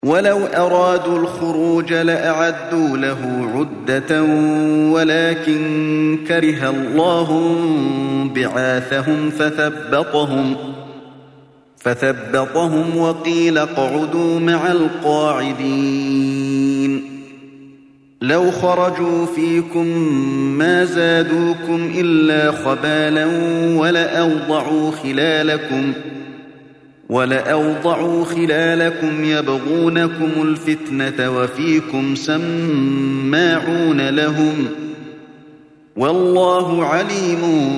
ولو أرادوا الخروج لأعدوا له عدة ولكن كره الله بعاثهم فثبطهم وقيل اقعدوا مع القاعدين. لو خرجوا فيكم ما زادوكم إلا خبالا ولأوضعوا خلالكم يبغونكم الفتنة وفيكم سماعون لهم والله عليم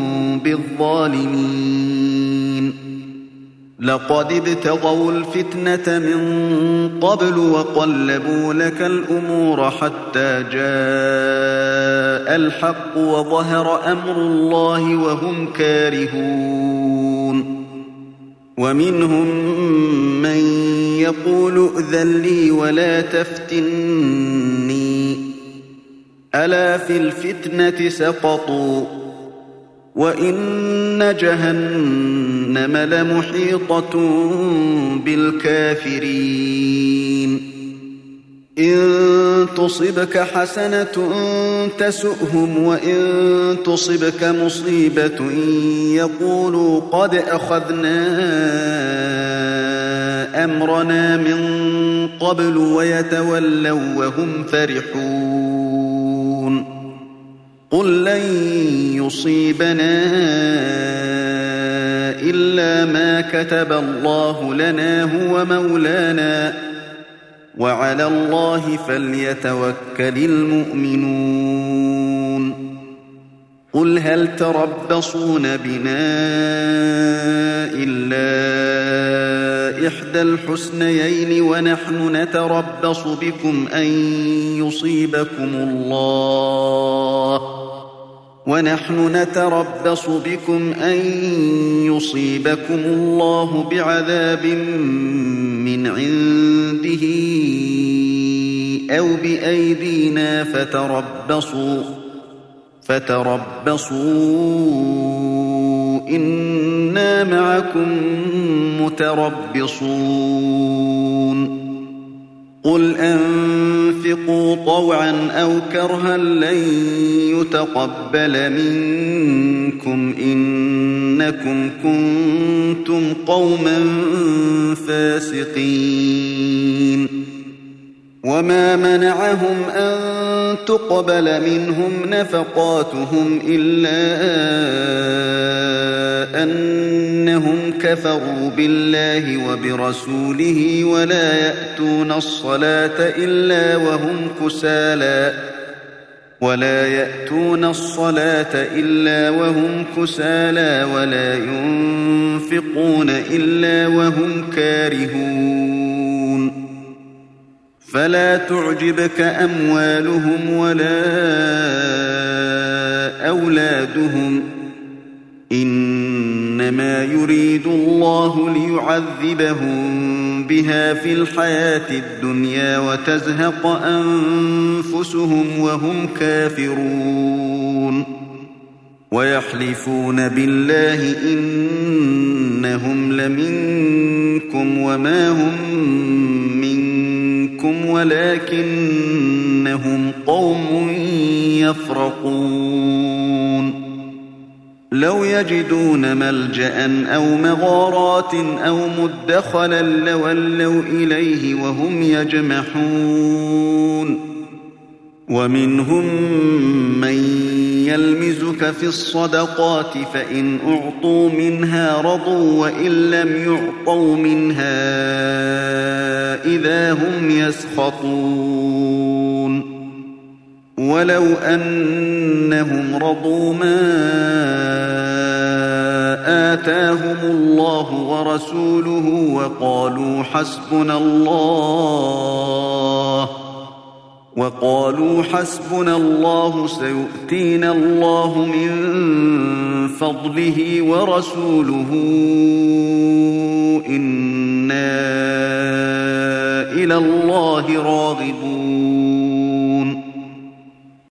بالظالمين. لقد ابتغوا الفتنة من قبل وقلبوا لك الأمور حتى جاء الحق وظهر أمر الله وهم كارهون. ومنهم من يقول ائذن لي ولا تفتني ألا في الفتنة سقطوا وإن جهنم لمحيطة بالكافرين. إن تصبك حسنة تسؤهم وإن تصبك مصيبة يقولوا قد أخذنا أمرنا من قبل ويتولوا وهم فرحون. قل لن يصيبنا إلا ما كتب الله لنا هو مولانا وعلى الله فليتوكل المؤمنون. قل هل تربصون بنا إلا إحدى الحسنيين ونحن نتربص بكم أن يصيبكم الله بعذاب من عنده أو بأيدينا فتربصوا إنا معكم متربصون. قل أنفقوا طوعا أو كرها لن يتقبل منكم إنكم كنتم قوما فاسقين. وما منعهم أن تقبل منهم نفقاتهم إلا أنهم كفروا بالله وبرسوله ولا يأتون الصلاة إلا وهم كسالى ولا ينفقون إلا وهم كارهون. فلا تعجبك أموالهم ولا أولادهم إنما يريد الله ليعذبهم بها في الحياة الدنيا وتزهق أنفسهم وهم كافرون. ويحلفون بالله إنهم لمنكم وما هم منكم ولكنهم قوم يفرقون. لو يجدون ملجأ أو مغارات أو مدخلا لولوا إليه وهم يجمحون. ومنهم من يلمزك في الصدقات فإن أعطوا منها رضوا وإن لم يعطوا منها إذا هم يسخطون. ولو أنهم رضوا ما آتاهم الله ورسوله وقالوا حسبنا الله سيؤتينا الله من فضله ورسوله إنا إلى الله راغبون.